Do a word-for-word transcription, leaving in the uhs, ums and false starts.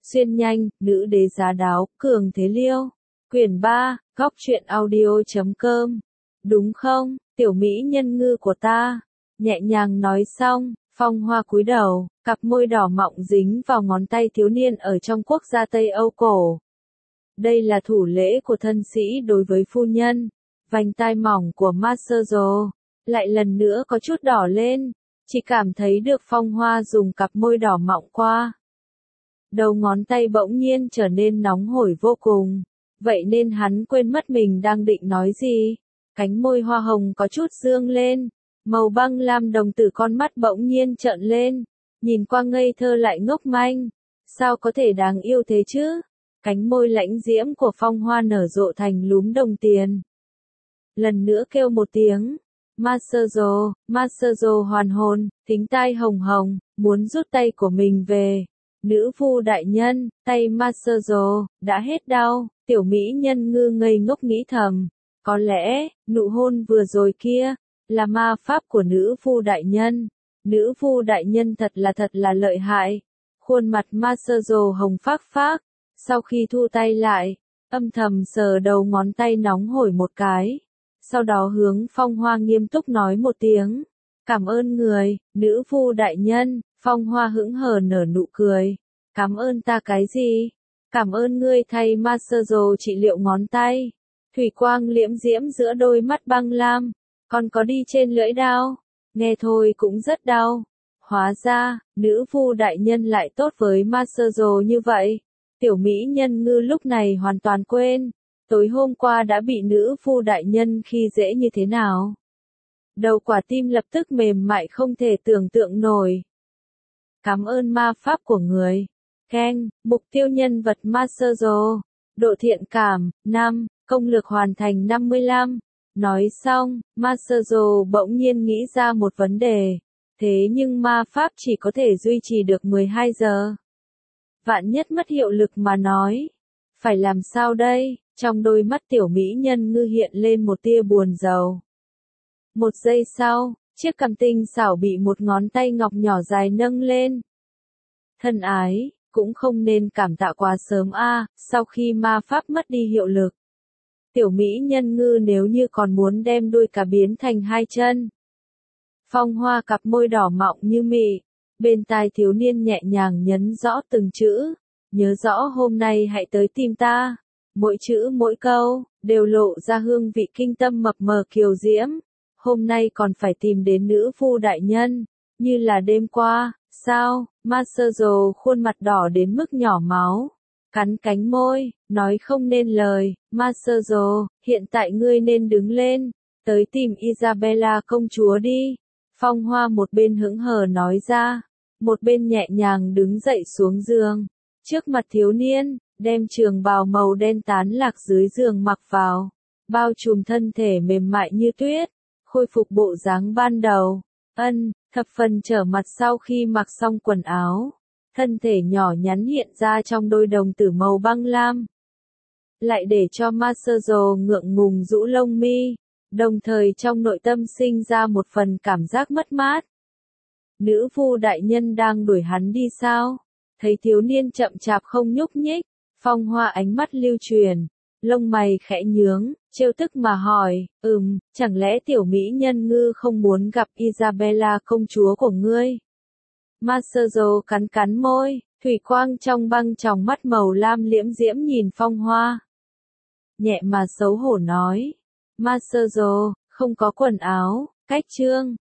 Xuyên nhanh, nữ đế giá đáo, cường thế liêu. Quyển ba, góc truyện audio.com. Đúng không, tiểu mỹ nhân ngư của ta? Nhẹ nhàng nói xong, Phong Hoa cúi đầu, cặp môi đỏ mọng dính vào ngón tay thiếu niên ở trong quốc gia Tây Âu cổ. Đây là thủ lễ của thân sĩ đối với phu nhân. Vành tai mỏng của Masazo lại lần nữa có chút đỏ lên, chỉ cảm thấy được Phong Hoa dùng cặp môi đỏ mọng qua. Đầu ngón tay bỗng nhiên trở nên nóng hổi vô cùng, vậy nên hắn quên mất mình đang định nói gì. Cánh môi hoa hồng có chút dương lên, màu băng lam đồng tử con mắt bỗng nhiên trợn lên, nhìn qua ngây thơ lại ngốc manh. Sao có thể đáng yêu thế chứ? Cánh môi lãnh diễm của Phong Hoa nở rộ thành lúm đồng tiền. Lần nữa kêu một tiếng, Masazo, Masazo hoàn hồn, thính tai hồng hồng, muốn rút tay của mình về. Nữ phu đại nhân, tay Masazo, đã hết đau, tiểu mỹ nhân ngư ngây ngốc nghĩ thầm. Có lẽ, nụ hôn vừa rồi kia, là ma pháp của nữ phu đại nhân. Nữ phu đại nhân thật là thật là lợi hại. Khuôn mặt Masazo hồng phác phác, sau khi thu tay lại, âm thầm sờ đầu ngón tay nóng hổi một cái. Sau đó hướng Phong Hoa nghiêm túc nói một tiếng. Cảm ơn người, nữ phu đại nhân. Phong Hoa hững hờ nở nụ cười. Cảm ơn ta cái gì? Cảm ơn ngươi thay Masazo trị liệu ngón tay. Thủy quang liễm diễm giữa đôi mắt băng lam. Còn có đi trên lưỡi đao. Nghe thôi cũng rất đau. Hóa ra, nữ phu đại nhân lại tốt với Masazo như vậy. Tiểu mỹ nhân ngư lúc này hoàn toàn quên. Tối hôm qua đã bị nữ phu đại nhân khi dễ như thế nào. Đầu quả tim lập tức mềm mại không thể tưởng tượng nổi. Cảm ơn ma pháp của người. Keng, mục tiêu nhân vật Masazo. Độ thiện cảm, năm, công lực hoàn thành năm mươi lăm. Nói xong, Masazo bỗng nhiên nghĩ ra một vấn đề. Thế nhưng ma pháp chỉ có thể duy trì được mười hai giờ. Vạn nhất mất hiệu lực mà nói. Phải làm sao đây? Trong đôi mắt tiểu mỹ nhân ngư hiện lên một tia buồn rầu. Một giây sau, chiếc cằm tinh xảo bị một ngón tay ngọc nhỏ dài nâng lên. Thân ái, cũng không nên cảm tạ quá sớm a, à, sau khi ma pháp mất đi hiệu lực. Tiểu mỹ nhân ngư nếu như còn muốn đem đuôi cá biến thành hai chân. Phong Hoa cặp môi đỏ mọng như mị, bên tai thiếu niên nhẹ nhàng nhấn rõ từng chữ. Nhớ rõ hôm nay hãy tới tìm ta. Mỗi chữ mỗi câu, đều lộ ra hương vị kinh tâm mập mờ kiều diễm. Hôm nay còn phải tìm đến nữ phu đại nhân, như là đêm qua, sao? Masazo khuôn mặt đỏ đến mức nhỏ máu, cắn cánh môi, nói không nên lời. Masazo, hiện tại ngươi nên đứng lên, tới tìm Isabella công chúa đi. Phong Hoa một bên hững hờ nói ra, một bên nhẹ nhàng đứng dậy xuống giường. Trước mặt thiếu niên, đem trường bào màu đen tán lạc dưới giường mặc vào, bao trùm thân thể mềm mại như tuyết, khôi phục bộ dáng ban đầu. Ân, thập phần trở mặt sau khi mặc xong quần áo, thân thể nhỏ nhắn hiện ra trong đôi đồng tử màu băng lam. Lại để cho Masazo ngượng ngùng rũ lông mi, đồng thời trong nội tâm sinh ra một phần cảm giác mất mát. Nữ phu đại nhân đang đuổi hắn đi sao? Thấy thiếu niên chậm chạp không nhúc nhích, Phong Hoa ánh mắt lưu truyền, lông mày khẽ nhướng, trêu tức mà hỏi, ừm, chẳng lẽ tiểu mỹ nhân ngư không muốn gặp Isabella công chúa của ngươi? Masazo cắn cắn môi, thủy quang trong băng tròng mắt màu lam liễm diễm nhìn Phong Hoa. Nhẹ mà xấu hổ nói, Masazo, không có quần áo, cách chương.